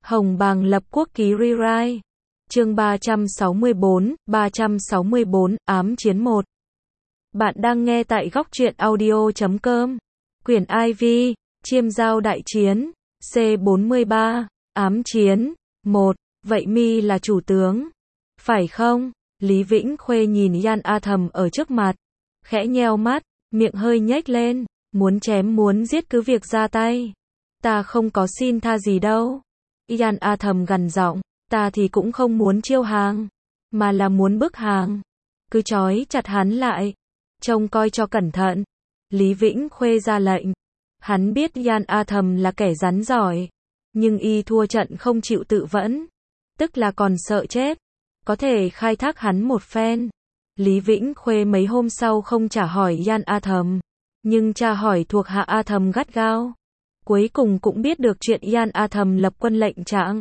Hồng Bàng lập quốc ký rewrite. Chương 364, ám chiến 1. Bạn đang nghe tại góc truyện audio.com. Quyển IV, Chiêm giao đại chiến, C43, ám chiến, 1. Vậy mi là chủ tướng, phải không? Lý Vĩnh Khuê nhìn Yan A Thầm ở trước mặt, khẽ nheo mắt, miệng hơi nhếch lên, muốn chém muốn giết cứ việc ra tay. Ta không có xin tha gì đâu. Yan A Thầm gằn giọng, ta thì cũng không muốn chiêu hàng, mà là muốn bức hàng. Cứ trói chặt hắn lại, trông coi cho cẩn thận. Lý Vĩnh Khuê ra lệnh. Hắn biết Yan A Thầm là kẻ rắn giỏi, nhưng y thua trận không chịu tự vẫn, tức là còn sợ chết. Có thể khai thác hắn một phen. Lý Vĩnh Khuê mấy hôm sau không trả hỏi Yan A Thầm, nhưng tra hỏi thuộc hạ A Thầm gắt gao. Cuối cùng cũng biết được chuyện Yan A Thầm lập quân lệnh trạng.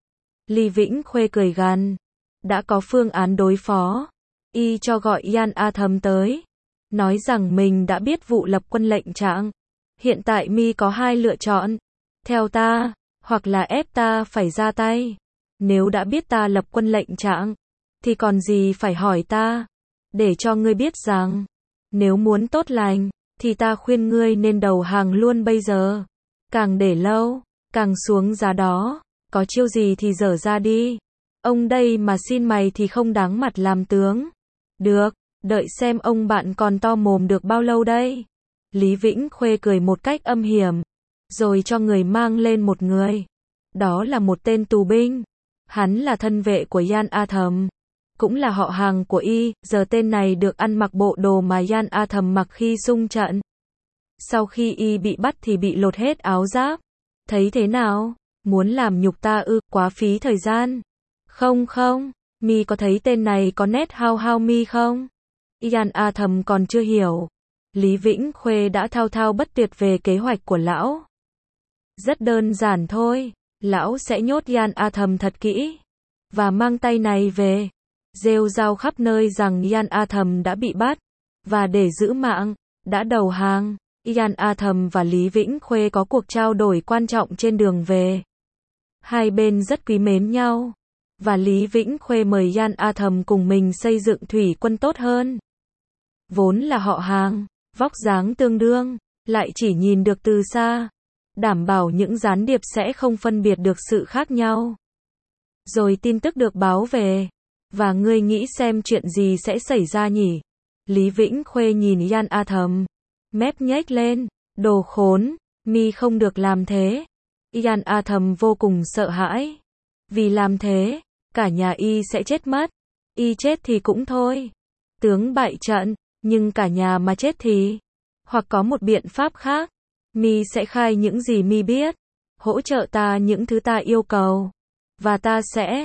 Lý Vĩnh Khuê cười gằn, đã có phương án đối phó. Y cho gọi Yan A Thầm tới, nói rằng mình đã biết vụ lập quân lệnh trạng. Hiện tại mi có hai lựa chọn, theo ta, hoặc là ép ta phải ra tay. Nếu đã biết ta lập quân lệnh trạng, thì còn gì phải hỏi ta. Để cho ngươi biết rằng, nếu muốn tốt lành, thì ta khuyên ngươi nên đầu hàng luôn bây giờ. Càng để lâu, càng xuống giá đó. Có chiêu gì thì dở ra đi. Ông đây mà xin mày thì không đáng mặt làm tướng. Được, đợi xem ông bạn còn to mồm được bao lâu đây. Lý Vĩnh Khuê cười một cách âm hiểm, rồi cho người mang lên một người. Đó là một tên tù binh. Hắn là thân vệ của Yan A Thầm, cũng là họ hàng của y. Giờ tên này được ăn mặc bộ đồ mà Yan A Thầm mặc khi xung trận. Sau khi y bị bắt thì bị lột hết áo giáp. Thấy thế nào? Muốn làm nhục ta ư? Quá phí thời gian. Không, mi có thấy tên này có nét hao hao mi không? Yan A Thầm còn chưa hiểu. Lý Vĩnh Khuê đã thao thao bất tuyệt về kế hoạch của lão. Rất đơn giản thôi. Lão sẽ nhốt Yan A Thầm thật kỹ, và mang tay này về, rêu rao khắp nơi rằng Yan A Thầm đã bị bắt, và để giữ mạng, đã đầu hàng. Yan A Thầm và Lý Vĩnh Khuê có cuộc trao đổi quan trọng trên đường về. Hai bên rất quý mến nhau, và Lý Vĩnh Khuê mời Yan A Thầm cùng mình xây dựng thủy quân tốt hơn. Vốn là họ hàng, vóc dáng tương đương, lại chỉ nhìn được từ xa. Đảm bảo những gián điệp sẽ không phân biệt được sự khác nhau. Rồi tin tức được báo về. Và ngươi nghĩ xem chuyện gì sẽ xảy ra nhỉ? Lý Vĩnh Khuê nhìn Yan A Thầm, mép nhếch lên. Đồ khốn, mi không được làm thế. Yan A Thầm vô cùng sợ hãi. Vì làm thế, cả nhà y sẽ chết mất. Y chết thì cũng thôi, tướng bại trận, nhưng cả nhà mà chết thì, hoặc có một biện pháp khác. Mi sẽ khai những gì mi biết, hỗ trợ ta những thứ ta yêu cầu, và ta sẽ,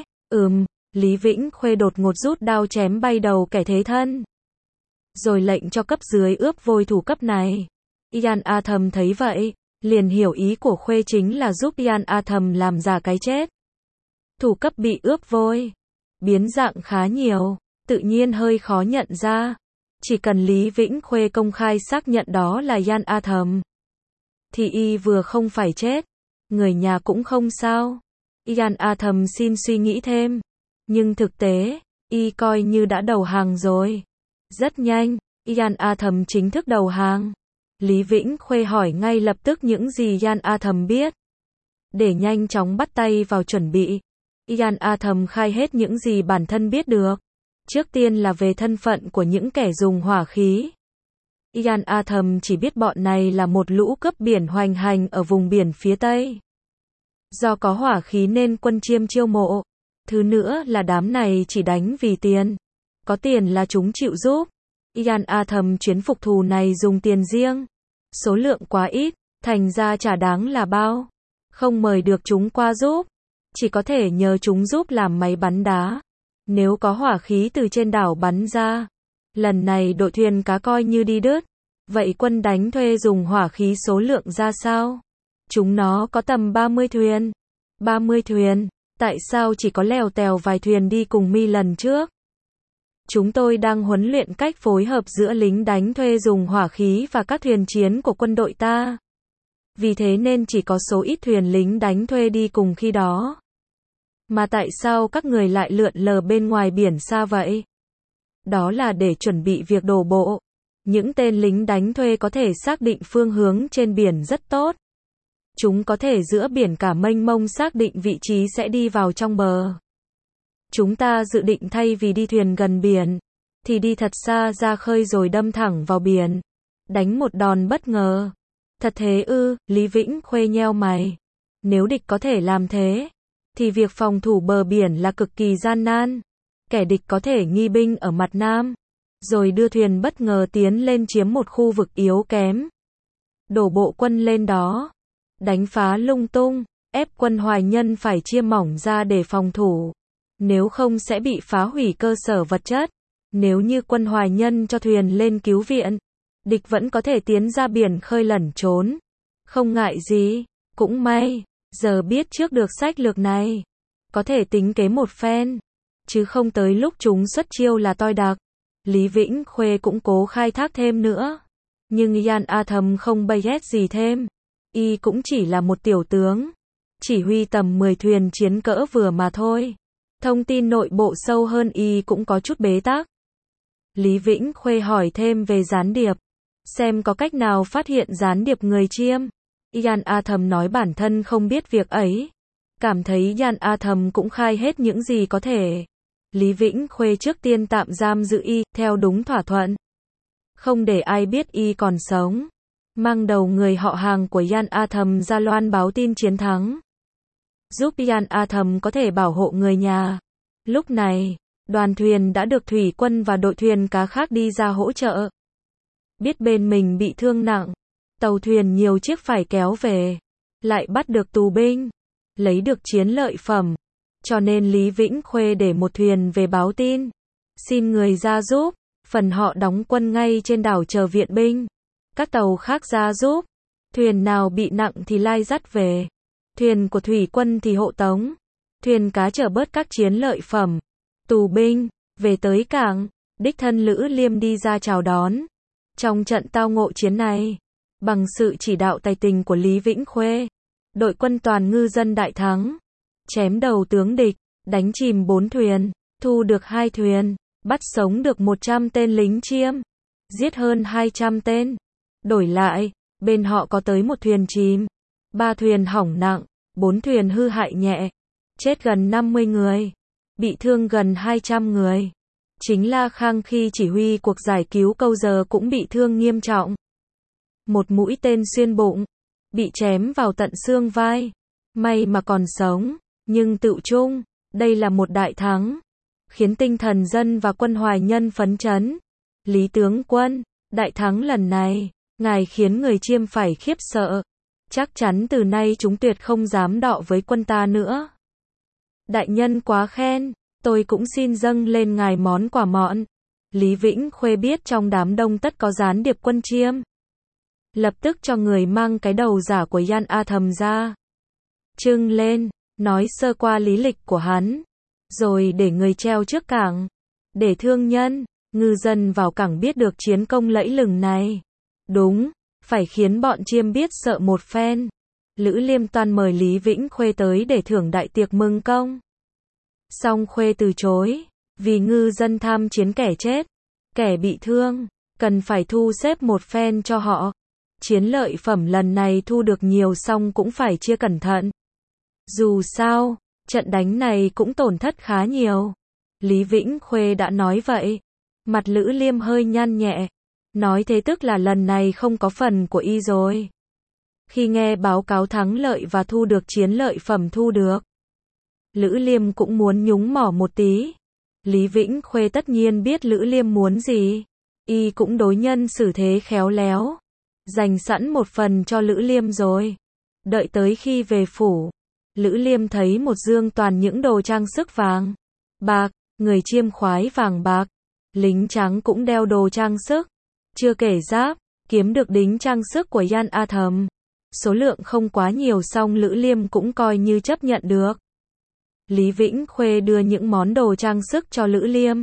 Lý Vĩnh Khuê đột ngột rút đao chém bay đầu kẻ thế thân, rồi lệnh cho cấp dưới ướp vôi thủ cấp này. Yan A Thầm thấy vậy, liền hiểu ý của Khuê chính là giúp Yan A Thầm làm giả cái chết. Thủ cấp bị ướp vôi, biến dạng khá nhiều, tự nhiên hơi khó nhận ra. Chỉ cần Lý Vĩnh Khuê công khai xác nhận đó là Yan A Thầm, thì y vừa không phải chết, người nhà cũng không sao. Yan A Thầm xin suy nghĩ thêm, nhưng thực tế, y coi như đã đầu hàng rồi. Rất nhanh, Yan A Thầm chính thức đầu hàng. Lý Vĩnh Khuê hỏi ngay lập tức những gì Yan A Thầm biết, để nhanh chóng bắt tay vào chuẩn bị. Yan A Thầm khai hết những gì bản thân biết được. Trước tiên là về thân phận của những kẻ dùng hỏa khí. Yan A Thầm chỉ biết bọn này là một lũ cướp biển hoành hành ở vùng biển phía Tây. Do có hỏa khí nên quân Chiêm chiêu mộ. Thứ nữa là đám này chỉ đánh vì tiền. Có tiền là chúng chịu giúp. Yan A Thầm chuyến phục thù này dùng tiền riêng. Số lượng quá ít, thành ra chả đáng là bao. Không mời được chúng qua giúp, chỉ có thể nhờ chúng giúp làm máy bắn đá. Nếu có hỏa khí từ trên đảo bắn ra, lần này đội thuyền cá coi như đi đứt. Vậy quân đánh thuê dùng hỏa khí số lượng ra sao? Chúng nó có tầm 30 thuyền. 30 thuyền, tại sao chỉ có lèo tèo vài thuyền đi cùng mi lần trước? Chúng tôi đang huấn luyện cách phối hợp giữa lính đánh thuê dùng hỏa khí và các thuyền chiến của quân đội ta. Vì thế nên chỉ có số ít thuyền lính đánh thuê đi cùng khi đó. Mà tại sao các người lại lượn lờ bên ngoài biển xa vậy? Đó là để chuẩn bị việc đổ bộ. Những tên lính đánh thuê có thể xác định phương hướng trên biển rất tốt. Chúng có thể giữa biển cả mênh mông xác định vị trí sẽ đi vào trong bờ. Chúng ta dự định thay vì đi thuyền gần biển, thì đi thật xa ra khơi rồi đâm thẳng vào biển. Đánh một đòn bất ngờ. Thật thế ư? Lý Vĩnh Khuê nheo mày. Nếu địch có thể làm thế, thì việc phòng thủ bờ biển là cực kỳ gian nan. Kẻ địch có thể nghi binh ở mặt nam, rồi đưa thuyền bất ngờ tiến lên chiếm một khu vực yếu kém. Đổ bộ quân lên đó, đánh phá lung tung, ép quân Hoài Nhân phải chia mỏng ra để phòng thủ. Nếu không sẽ bị phá hủy cơ sở vật chất. Nếu như quân Hoài Nhân cho thuyền lên cứu viện, địch vẫn có thể tiến ra biển khơi lẩn trốn. Không ngại gì, cũng may, giờ biết trước được sách lược này. Có thể tính kế một phen, chứ không tới lúc chúng xuất chiêu là toi đặc. Lý Vĩnh Khuê cũng cố khai thác thêm nữa. Nhưng Yan A Thầm không bay ghét gì thêm. Y cũng chỉ là một tiểu tướng, chỉ huy tầm 10 thuyền chiến cỡ vừa mà thôi. Thông tin nội bộ sâu hơn Y cũng có chút bế tắc. Lý Vĩnh Khuê hỏi thêm về gián điệp, xem có cách nào phát hiện gián điệp người Chiêm. Yan A Thầm nói bản thân không biết việc ấy. Cảm thấy Yan A Thầm cũng khai hết những gì có thể. Lý Vĩnh Khuê trước tiên tạm giam giữ Y, theo đúng thỏa thuận. Không để ai biết Y còn sống. Mang đầu người họ hàng của Yan A Thầm ra loan báo tin chiến thắng. Giúp Yan A Thầm có thể bảo hộ người nhà. Lúc này, đoàn thuyền đã được thủy quân và đội thuyền cá khác đi ra hỗ trợ. Biết bên mình bị thương nặng, tàu thuyền nhiều chiếc phải kéo về. Lại bắt được tù binh, lấy được chiến lợi phẩm. Cho nên Lý Vĩnh Khuê để một thuyền về báo tin, xin người ra giúp. Phần họ đóng quân ngay trên đảo chờ viện binh. Các tàu khác ra giúp. Thuyền nào bị nặng thì lai dắt về. Thuyền của thủy quân thì hộ tống. Thuyền cá chở bớt các chiến lợi phẩm, tù binh, về tới cảng. Đích thân Lữ Liêm đi ra chào đón. Trong trận tao ngộ chiến này, bằng sự chỉ đạo tài tình của Lý Vĩnh Khuê, đội quân toàn ngư dân đại thắng. Chém đầu tướng địch, đánh chìm 4 thuyền, thu được 2 thuyền, bắt sống được 100 tên lính Chiêm, giết hơn 200 tên. Đổi lại, bên họ có tới 1 thuyền chìm, 3 thuyền hỏng nặng, 4 thuyền hư hại nhẹ, chết gần 50 người, bị thương gần 200 người. Chính La Khang khi chỉ huy cuộc giải cứu Câu Giờ cũng bị thương nghiêm trọng. Một mũi tên xuyên bụng, bị chém vào tận xương vai. May mà còn sống, nhưng tựu chung, đây là một đại thắng, khiến tinh thần dân và quân Hoài Nhân phấn chấn. Lý tướng quân, đại thắng lần này, ngài khiến người Chiêm phải khiếp sợ. Chắc chắn từ nay chúng tuyệt không dám đọ với quân ta nữa. Đại nhân quá khen, tôi cũng xin dâng lên ngài món quà mọn. Lý Vĩnh Khuê biết trong đám đông tất có gián điệp quân Chiêm. Lập tức cho người mang cái đầu giả của Yan A Thầm ra, trưng lên, nói sơ qua lý lịch của hắn, rồi để người treo trước cảng, để thương nhân, ngư dân vào cảng biết được chiến công lẫy lừng này. Đúng, phải khiến bọn Chiêm biết sợ một phen. Lữ Liêm toan mời Lý Vĩnh Khuê tới để thưởng đại tiệc mừng công. Song Khuê từ chối, vì ngư dân tham chiến kẻ chết, kẻ bị thương, cần phải thu xếp một phen cho họ. Chiến lợi phẩm lần này thu được nhiều song cũng phải chia cẩn thận. Dù sao, trận đánh này cũng tổn thất khá nhiều. Lý Vĩnh Khuê đã nói vậy. Mặt Lữ Liêm hơi nhăn nhẹ. Nói thế tức là lần này không có phần của y rồi. Khi nghe báo cáo thắng lợi và thu được chiến lợi phẩm thu được, Lữ Liêm cũng muốn nhúng mỏ một tí. Lý Vĩnh Khuê tất nhiên biết Lữ Liêm muốn gì. Y cũng đối nhân xử thế khéo léo, dành sẵn một phần cho Lữ Liêm rồi. Đợi tới khi về phủ, Lữ Liêm thấy một dương toàn những đồ trang sức vàng, bạc, người Chiêm khoái vàng bạc, lính trắng cũng đeo đồ trang sức, chưa kể giáp, kiếm được đính trang sức của Yan A Thầm. Số lượng không quá nhiều song Lữ Liêm cũng coi như chấp nhận được. Lý Vĩnh Khuê đưa những món đồ trang sức cho Lữ Liêm.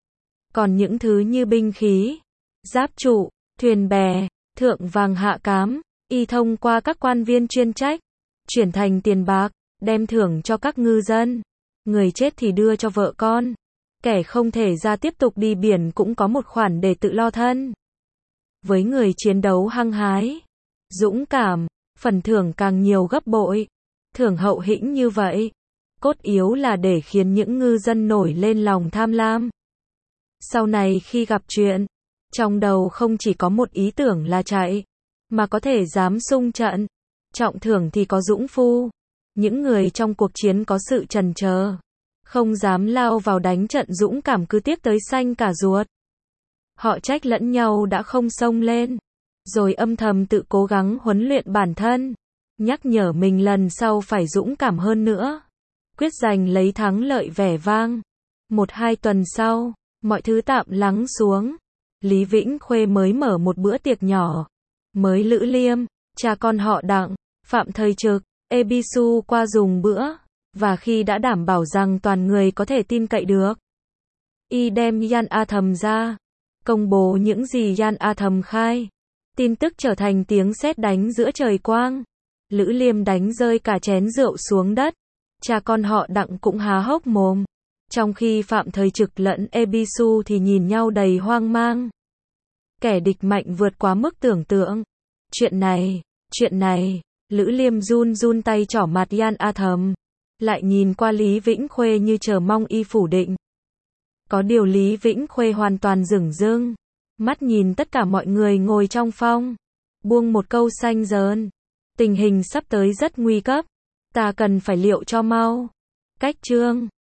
Còn những thứ như binh khí, giáp trụ, thuyền bè, thượng vàng hạ cám, y thông qua các quan viên chuyên trách, chuyển thành tiền bạc, đem thưởng cho các ngư dân. người chết thì đưa cho vợ con. Kẻ không thể ra tiếp tục đi biển cũng có một khoản để tự lo thân. Với người chiến đấu hăng hái, dũng cảm, phần thưởng càng nhiều gấp bội. Thưởng hậu hĩnh như vậy, cốt yếu là để khiến những ngư dân nổi lên lòng tham lam. Sau này khi gặp chuyện, trong đầu không chỉ có một ý tưởng là chạy, mà có thể dám xung trận. Trọng thưởng thì có dũng phu. Những người trong cuộc chiến có sự chần chờ, không dám lao vào đánh trận dũng cảm cứ tiếp tới xanh cả ruột. Họ trách lẫn nhau đã không xông lên, rồi âm thầm tự cố gắng huấn luyện bản thân, nhắc nhở mình lần sau phải dũng cảm hơn nữa, quyết giành lấy thắng lợi vẻ vang. 1-2 tuần sau, mọi thứ tạm lắng xuống. Lý Vĩnh Khuê mới mở một bữa tiệc nhỏ. Mới Lữ Liêm, cha con họ Đặng, Phạm Thời Trực, Ebisu qua dùng bữa, và khi đã đảm bảo rằng toàn người có thể tin cậy được, y đem Yan A Thầm ra, công bố những gì Yan A Thầm khai. Tin tức trở thành tiếng sét đánh giữa trời quang. Lữ Liêm đánh rơi cả chén rượu xuống đất. Cha con họ Đặng cũng há hốc mồm. Trong khi Phạm Thời Trực lẫn Ebisu thì nhìn nhau đầy hoang mang. Kẻ địch mạnh vượt quá mức tưởng tượng. Chuyện này, Lữ Liêm run run tay trỏ mặt Yan A Thầm, lại nhìn qua Lý Vĩnh Khuê như chờ mong y phủ định. Có điều Lý Vĩnh Khuê hoàn toàn dửng dưng, mắt nhìn tất cả mọi người ngồi trong phòng, buông một câu xanh dờn. Tình hình sắp tới rất nguy cấp, ta cần phải liệu cho mau. Cách chương